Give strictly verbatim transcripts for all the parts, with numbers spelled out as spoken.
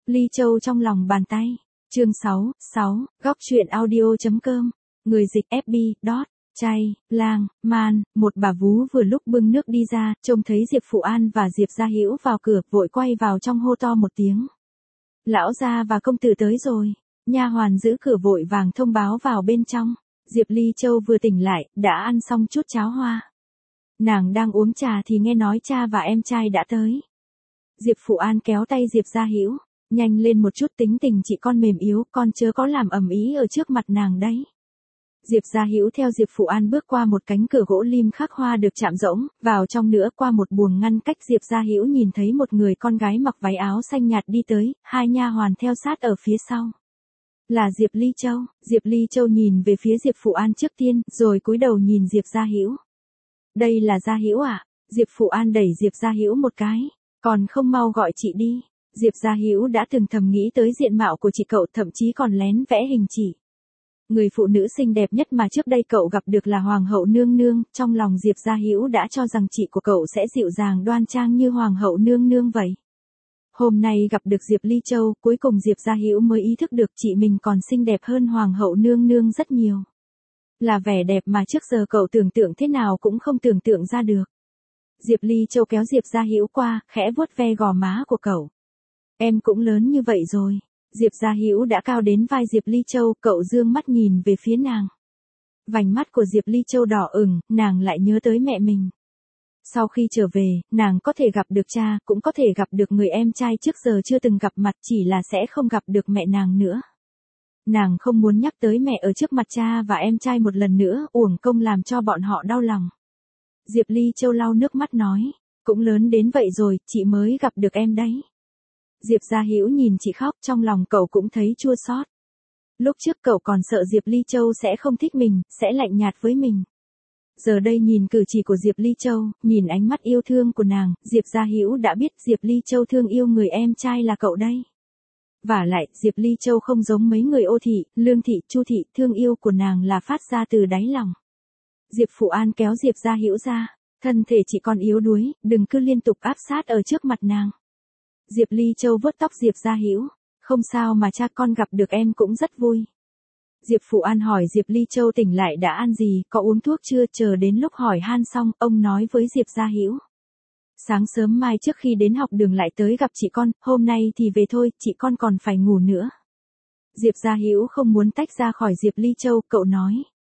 Ly Châu trong lòng bàn tay. Chương sáu, sáu, góc truyện audio.com. Người dịch ép bê, dot, chay, lang, man, một bà vú vừa lúc bưng nước đi ra, trông thấy Diệp Phụ An và Diệp Gia Hữu vào cửa, vội quay vào trong hô to một tiếng. Lão gia và công tử tới rồi. Nha hoàn giữ cửa vội vàng thông báo vào bên trong. Diệp Ly Châu vừa tỉnh lại, đã ăn xong chút cháo hoa. Nàng đang uống trà thì nghe nói cha và em trai đã tới. Diệp Phụ An kéo tay Diệp Gia Hữu, nhanh lên một chút, tính tình chị con mềm yếu, con chớ có làm ầm ĩ ở trước mặt nàng đấy. Diệp Gia Hữu theo Diệp Phụ An bước qua một cánh cửa gỗ lim khắc hoa được chạm rỗng, vào trong nữa qua một buồng ngăn cách. Diệp Gia Hữu nhìn thấy một người con gái mặc váy áo xanh nhạt đi tới, hai nha hoàn theo sát ở phía sau. Là Diệp Ly Châu. Diệp Ly Châu nhìn về phía Diệp Phụ An trước tiên, rồi cúi đầu nhìn Diệp Gia Hữu. Đây là Gia Hữu à? Diệp Phụ An đẩy Diệp Gia Hữu một cái, còn không mau gọi chị đi. Diệp Gia Hữu đã từng thầm nghĩ tới diện mạo của chị cậu, thậm chí còn lén vẽ hình chỉ. Người phụ nữ xinh đẹp nhất mà trước đây cậu gặp được là Hoàng hậu nương nương, trong lòng Diệp Gia Hữu đã cho rằng chị của cậu sẽ dịu dàng đoan trang như Hoàng hậu nương nương vậy. Hôm nay gặp được Diệp Ly Châu, cuối cùng Diệp Gia Hữu mới ý thức được chị mình còn xinh đẹp hơn Hoàng hậu nương nương rất nhiều. Là vẻ đẹp mà trước giờ cậu tưởng tượng thế nào cũng không tưởng tượng ra được. Diệp Ly Châu kéo Diệp Gia Hữu qua, khẽ vuốt ve gò má của cậu. Em cũng lớn như vậy rồi. Diệp Gia Hữu đã cao đến vai Diệp Ly Châu, cậu dương mắt nhìn về phía nàng. Vành mắt của Diệp Ly Châu đỏ ửng, nàng lại nhớ tới mẹ mình. Sau khi trở về, nàng có thể gặp được cha, cũng có thể gặp được người em trai trước giờ chưa từng gặp mặt, chỉ là sẽ không gặp được mẹ nàng nữa. Nàng không muốn nhắc tới mẹ ở trước mặt cha và em trai một lần nữa, uổng công làm cho bọn họ đau lòng. Diệp Ly Châu lau nước mắt nói, cũng lớn đến vậy rồi, chị mới gặp được em đấy. Diệp Gia Hữu nhìn chị khóc, trong lòng cậu cũng thấy chua xót. Lúc trước cậu còn sợ Diệp Ly Châu sẽ không thích mình, sẽ lạnh nhạt với mình. Giờ đây nhìn cử chỉ của Diệp Ly Châu, nhìn ánh mắt yêu thương của nàng, Diệp Gia Hữu đã biết Diệp Ly Châu thương yêu người em trai là cậu đây. Vả lại, Diệp Ly Châu không giống mấy người Ô thị, Lương thị, Chu thị, thương yêu của nàng là phát ra từ đáy lòng. Diệp Phụ An kéo Diệp Gia Hữu ra, thân thể chị còn yếu đuối, đừng cứ liên tục áp sát ở trước mặt nàng. Diệp Ly Châu vuốt tóc Diệp Gia Hữu, không sao mà cha con gặp được em cũng rất vui. Diệp Phụ An hỏi Diệp Ly Châu tỉnh lại đã ăn gì, có uống thuốc chưa, chờ đến lúc hỏi han xong, ông nói với Diệp Gia Hữu. Sáng sớm mai trước khi đến học đường lại tới gặp chị con, hôm nay thì về thôi, chị con còn phải ngủ nữa. Diệp Gia Hữu không muốn tách ra khỏi Diệp Ly Châu, cậu nói.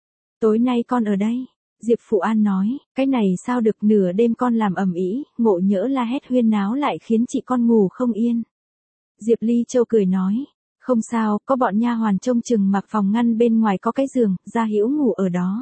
Tối nay con ở đây. Diệp Phụ An nói, cái này sao được, nửa đêm con làm ầm ĩ, ngộ nhỡ la hét huyên náo lại khiến chị con ngủ không yên. Diệp Ly Châu cười nói, không sao, có bọn nha hoàn trông chừng, mặc phòng ngăn bên ngoài có cái giường, Gia Hữu ngủ ở đó.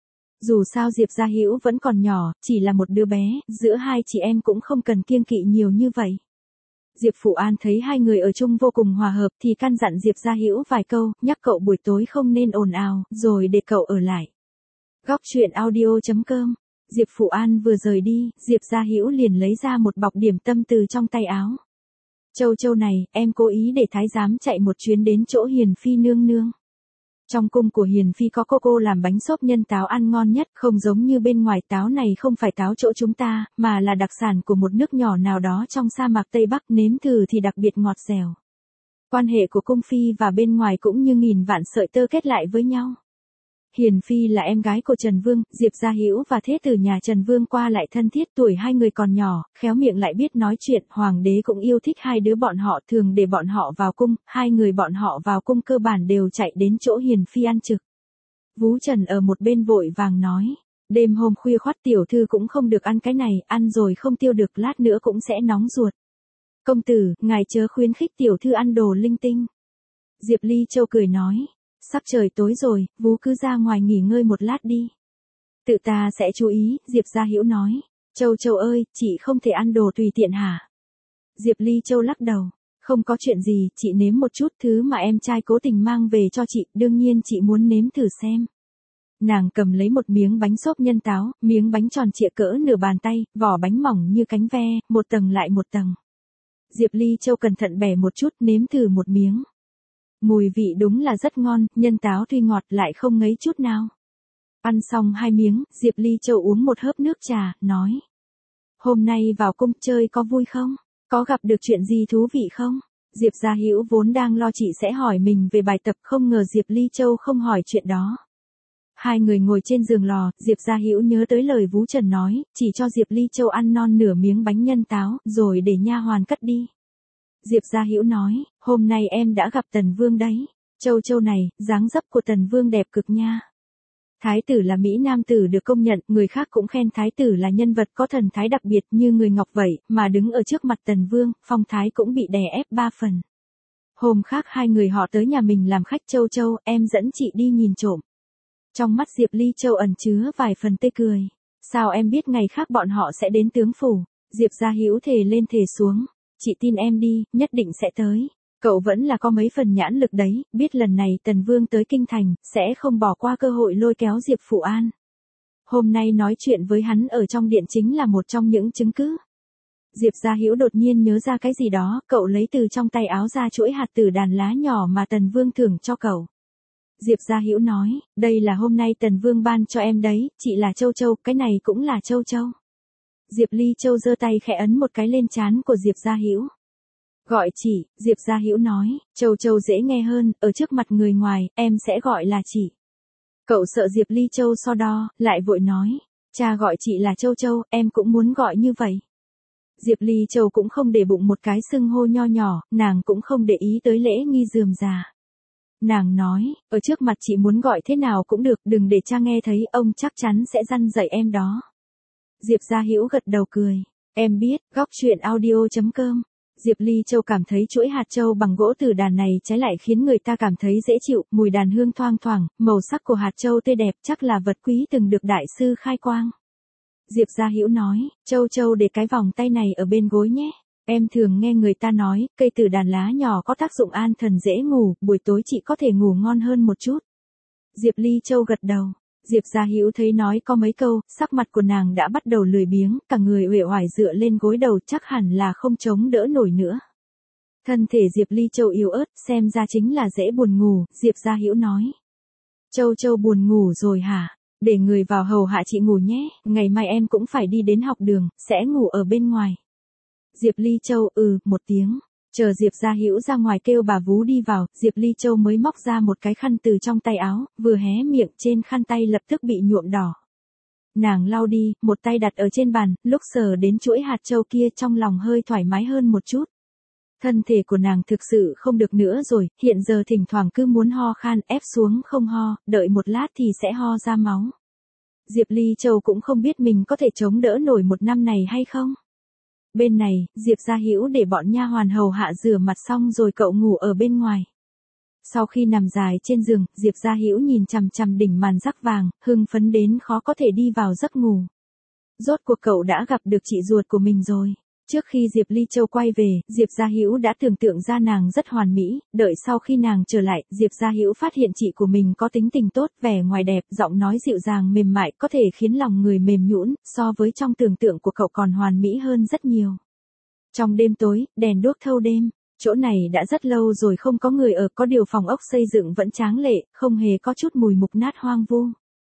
Dù sao Diệp Gia Hữu vẫn còn nhỏ, chỉ là một đứa bé, giữa hai chị em cũng không cần kiêng kỵ nhiều như vậy. Diệp Phụ An thấy hai người ở chung vô cùng hòa hợp thì căn dặn Diệp Gia Hữu vài câu, nhắc cậu buổi tối không nên ồn ào, rồi để cậu ở lại. Góc truyện audio.com. Diệp Phụ An vừa rời đi, Diệp Gia Hữu liền lấy ra một bọc điểm tâm từ trong tay áo. Châu Châu này, em cố ý để thái giám chạy một chuyến đến chỗ Hiền Phi nương nương. Trong cung của Hiền Phi có cô cô làm bánh xốp nhân táo ăn ngon nhất, không giống như bên ngoài, táo này không phải táo chỗ chúng ta, mà là đặc sản của một nước nhỏ nào đó trong sa mạc Tây Bắc, nếm thử thì đặc biệt ngọt dẻo. Quan hệ của cung phi và bên ngoài cũng như nghìn vạn sợi tơ kết lại với nhau. Hiền Phi là em gái của Trần Vương, Diệp Gia Hữu và thế tử nhà Trần Vương qua lại thân thiết, tuổi hai người còn nhỏ, khéo miệng lại biết nói chuyện, hoàng đế cũng yêu thích hai đứa bọn họ, thường để bọn họ vào cung, hai người bọn họ vào cung cơ bản đều chạy đến chỗ Hiền Phi ăn trực. Vú Trần ở một bên vội vàng nói, đêm hôm khuya khoắt tiểu thư cũng không được ăn cái này, ăn rồi không tiêu được, lát nữa cũng sẽ nóng ruột. Công tử, ngài chớ khuyến khích tiểu thư ăn đồ linh tinh. Diệp Ly Châu cười nói. Sắp trời tối rồi, vú cứ ra ngoài nghỉ ngơi một lát đi. Tự ta sẽ chú ý, Diệp Gia Hữu nói. Châu Châu ơi, chị không thể ăn đồ tùy tiện hả? Diệp Ly Châu lắc đầu. Không có chuyện gì, chị nếm một chút thứ mà em trai cố tình mang về cho chị, đương nhiên chị muốn nếm thử xem. Nàng cầm lấy một miếng bánh xốp nhân táo, miếng bánh tròn trịa cỡ nửa bàn tay, vỏ bánh mỏng như cánh ve, một tầng lại một tầng. Diệp Ly Châu cẩn thận bẻ một chút, nếm thử một miếng. Mùi vị đúng là rất ngon, nhân táo tuy ngọt lại không ngấy chút nào. Ăn xong hai miếng, Diệp Ly Châu uống một hớp nước trà, nói. Hôm nay vào cung chơi có vui không? Có gặp được chuyện gì thú vị không? Diệp Gia Hữu vốn đang lo chị sẽ hỏi mình về bài tập, không ngờ Diệp Ly Châu không hỏi chuyện đó. Hai người ngồi trên giường lò, Diệp Gia Hữu nhớ tới lời Vú Trần nói, chỉ cho Diệp Ly Châu ăn non nửa miếng bánh nhân táo, rồi để nha hoàn cất đi. Diệp Gia Hữu nói, hôm nay em đã gặp Tần Vương đấy. Châu Châu này, dáng dấp của Tần Vương đẹp cực nha. Thái tử là Mỹ Nam tử được công nhận, người khác cũng khen Thái tử là nhân vật có thần thái đặc biệt như người ngọc vậy, mà đứng ở trước mặt Tần Vương, phong thái cũng bị đè ép ba phần. Hôm khác hai người họ tới nhà mình làm khách. Châu Châu, em dẫn chị đi nhìn trộm. Trong mắt Diệp Ly Châu ẩn chứa vài phần tê cười. Sao em biết ngày khác bọn họ sẽ đến tướng phủ? Diệp Gia Hữu thề lên thề xuống. Chị tin em đi, nhất định sẽ tới. Cậu vẫn là có mấy phần nhãn lực đấy, biết lần này Tần Vương tới Kinh Thành, sẽ không bỏ qua cơ hội lôi kéo Diệp Phụ An. Hôm nay nói chuyện với hắn ở trong điện chính là một trong những chứng cứ. Diệp Gia Hữu đột nhiên nhớ ra cái gì đó, cậu lấy từ trong tay áo ra chuỗi hạt tử đàn lá nhỏ mà Tần Vương thưởng cho cậu. Diệp Gia Hữu nói, đây là hôm nay Tần Vương ban cho em đấy, chị là Châu Châu, cái này cũng là Châu Châu. Diệp Ly Châu giơ tay khẽ ấn một cái lên trán của Diệp Gia Hữu. Gọi chị, Diệp Gia Hữu nói, Châu Châu dễ nghe hơn, ở trước mặt người ngoài, em sẽ gọi là chị. Cậu sợ Diệp Ly Châu so đo, lại vội nói, cha gọi chị là Châu Châu, em cũng muốn gọi như vậy. Diệp Ly Châu cũng không để bụng một cái xưng hô nho nhỏ, nàng cũng không để ý tới lễ nghi rườm rà. Nàng nói, ở trước mặt chị muốn gọi thế nào cũng được, đừng để cha nghe thấy, ông chắc chắn sẽ răn dạy em đó. Diệp Gia Hữu gật đầu cười, em biết, góc truyện audio chấm com. Diệp Ly Châu cảm thấy chuỗi hạt châu bằng gỗ tử đàn này trái lại khiến người ta cảm thấy dễ chịu, mùi đàn hương thoang thoảng, màu sắc của hạt châu tươi đẹp, chắc là vật quý từng được đại sư khai quang. Diệp Gia Hữu nói, Châu Châu để cái vòng tay này ở bên gối nhé. Em thường nghe người ta nói, cây tử đàn lá nhỏ có tác dụng an thần dễ ngủ, buổi tối chị có thể ngủ ngon hơn một chút. Diệp Ly Châu gật đầu. Diệp Gia Hữu thấy nói có mấy câu, sắc mặt của nàng đã bắt đầu lười biếng, cả người uể oải dựa lên gối đầu, chắc hẳn là không chống đỡ nổi nữa. Thân thể Diệp Ly Châu yếu ớt, xem ra chính là dễ buồn ngủ. Diệp Gia Hữu nói, Châu Châu buồn ngủ rồi hả? Để người vào hầu hạ chị ngủ nhé, ngày mai em cũng phải đi đến học đường, sẽ ngủ ở bên ngoài. Diệp Ly Châu ừ một tiếng. Chờ Diệp Gia Hữu ra ngoài kêu bà Vú đi vào, Diệp Ly Châu mới móc ra một cái khăn từ trong tay áo, vừa hé miệng trên khăn tay lập tức bị nhuộm đỏ. Nàng lau đi, một tay đặt ở trên bàn, lúc sờ đến chuỗi hạt châu kia trong lòng hơi thoải mái hơn một chút. Thân thể của nàng thực sự không được nữa rồi, hiện giờ thỉnh thoảng cứ muốn ho khan, ép xuống không ho, đợi một lát thì sẽ ho ra máu. Diệp Ly Châu cũng không biết mình có thể chống đỡ nổi một năm này hay không. Bên này, Diệp Gia Hữu để bọn nha hoàn hầu hạ rửa mặt xong rồi cậu ngủ ở bên ngoài. Sau khi nằm dài trên giường, Diệp Gia Hữu nhìn chằm chằm đỉnh màn rắc vàng, hưng phấn đến khó có thể đi vào giấc ngủ. Rốt cuộc cậu đã gặp được chị ruột của mình rồi. Trước khi Diệp Ly Châu quay về, Diệp Gia Hữu đã tưởng tượng ra nàng rất hoàn mỹ, đợi sau khi nàng trở lại, Diệp Gia Hữu phát hiện chị của mình có tính tình tốt, vẻ ngoài đẹp, giọng nói dịu dàng mềm mại, có thể khiến lòng người mềm nhũn, so với trong tưởng tượng của cậu còn hoàn mỹ hơn rất nhiều. Trong đêm tối, đèn đuốc thâu đêm, chỗ này đã rất lâu rồi không có người ở, có điều phòng ốc xây dựng vẫn tráng lệ, không hề có chút mùi mục nát hoang vu.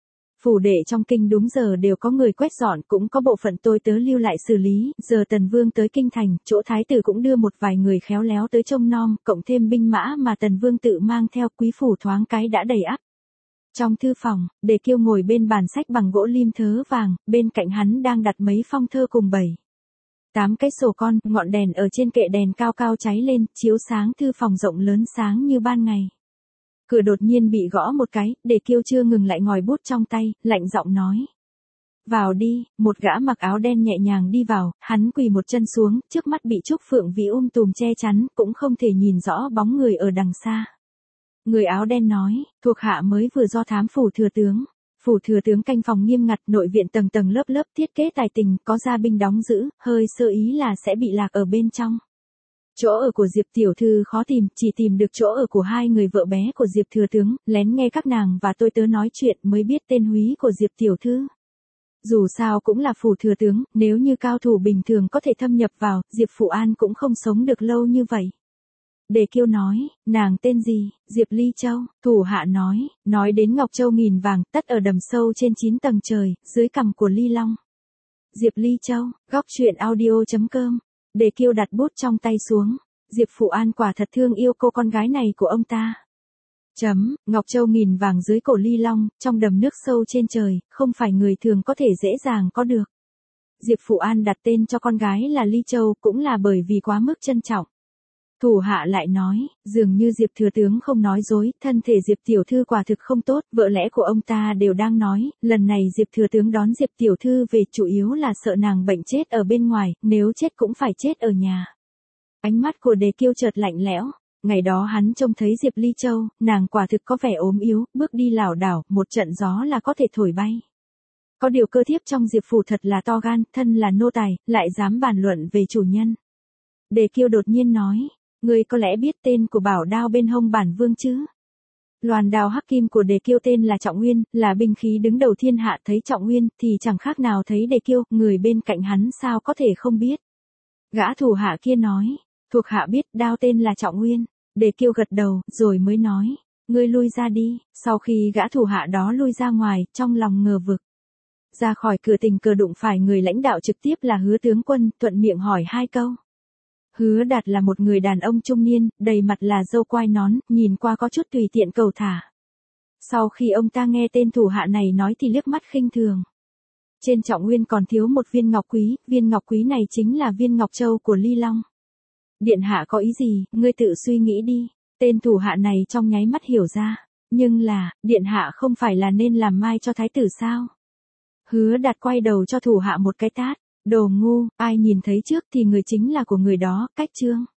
Phủ đệ trong kinh đúng giờ đều có người quét dọn, cũng có bộ phận tôi tớ lưu lại xử lý, giờ Tần Vương tới kinh thành, chỗ thái tử cũng đưa một vài người khéo léo tới trông nom, cộng thêm binh mã mà Tần Vương tự mang theo, quý phủ thoáng cái đã đầy ắp. Trong thư phòng, Đề Kiêu ngồi bên bàn sách bằng gỗ lim thớ vàng, bên cạnh hắn đang đặt mấy phong thơ cùng bảy tám cái sổ con, ngọn đèn ở trên kệ đèn cao cao cháy lên, chiếu sáng thư phòng rộng lớn sáng như ban ngày. Cửa đột nhiên bị gõ một cái, Đề Kiêu chưa ngừng lại ngòi bút trong tay, lạnh giọng nói. Vào đi, một gã mặc áo đen nhẹ nhàng đi vào, hắn quỳ một chân xuống, trước mắt bị Trúc Phượng Vĩ um tùm che chắn, cũng không thể nhìn rõ bóng người ở đằng xa. Người áo đen nói, thuộc hạ mới vừa do thám phủ thừa tướng. Phủ thừa tướng canh phòng nghiêm ngặt, nội viện tầng tầng lớp lớp, thiết kế tài tình, có gia binh đóng giữ, hơi sơ ý là sẽ bị lạc ở bên trong. Chỗ ở của Diệp tiểu thư khó tìm, chỉ tìm được chỗ ở của hai người vợ bé của Diệp thừa tướng, lén nghe các nàng và tôi tớ nói chuyện mới biết tên húy của Diệp tiểu thư. Dù sao cũng là phủ thừa tướng, nếu như cao thủ bình thường có thể thâm nhập vào, Diệp Phụ An cũng không sống được lâu như vậy. Đề Kiêu nói, nàng tên gì? Diệp Ly Châu. Thủ hạ nói, nói đến Ngọc Châu nghìn vàng, tất ở đầm sâu trên chín tầng trời, dưới cằm của Ly Long. Diệp Ly Châu, góc truyện audio chấm com. Đề Kiêu đặt bút trong tay xuống. Diệp Phụ An quả thật thương yêu cô con gái này của ông ta. Chấm, Ngọc Châu nghìn vàng dưới cổ ly long, trong đầm nước sâu trên trời, không phải người thường có thể dễ dàng có được. Diệp Phụ An đặt tên cho con gái là Ly Châu cũng là bởi vì quá mức trân trọng. Thủ hạ lại nói, dường như Diệp thừa tướng không nói dối, thân thể Diệp tiểu thư quả thực không tốt, vợ lẽ của ông ta đều đang nói, lần này Diệp thừa tướng đón Diệp tiểu thư về chủ yếu là sợ nàng bệnh chết ở bên ngoài, nếu chết cũng phải chết ở nhà. Ánh mắt của Đề Kiêu chợt lạnh lẽo, ngày đó hắn trông thấy Diệp Ly Châu, nàng quả thực có vẻ ốm yếu, bước đi lảo đảo, một trận gió là có thể thổi bay. Có điều cơ thiếp trong Diệp phủ thật là to gan, thân là nô tài, lại dám bàn luận về chủ nhân. Đề Kiêu đột nhiên nói, ngươi có lẽ biết tên của bảo đao bên hông bản vương chứ? Loàn đao hắc kim của Đề Kiêu tên là Trọng Nguyên, là binh khí đứng đầu thiên hạ, thấy Trọng Nguyên thì chẳng khác nào thấy Đề Kiêu, người bên cạnh hắn sao có thể không biết. Gã thủ hạ kia nói, thuộc hạ biết đao tên là Trọng Nguyên. Đề Kiêu gật đầu, rồi mới nói, ngươi lui ra đi. Sau khi gã thủ hạ đó lui ra ngoài, trong lòng ngờ vực. Ra khỏi cửa tình cờ đụng phải người lãnh đạo trực tiếp là Hứa tướng quân, thuận miệng hỏi hai câu. Hứa Đạt là một người đàn ông trung niên, đầy mặt là râu quai nón, nhìn qua có chút tùy tiện cầu thả. Sau khi ông ta nghe tên thủ hạ này nói thì liếc mắt khinh thường. Trên Trọng Nguyên còn thiếu một viên ngọc quý, viên ngọc quý này chính là viên ngọc châu của Ly Long. Điện hạ có ý gì, ngươi tự suy nghĩ đi. Tên thủ hạ này trong nháy mắt hiểu ra. Nhưng là, điện hạ không phải là nên làm mai cho thái tử sao? Hứa Đạt quay đầu cho thủ hạ một cái tát. Đồ ngu, ai nhìn thấy trước thì người chính là của người đó, cách chương.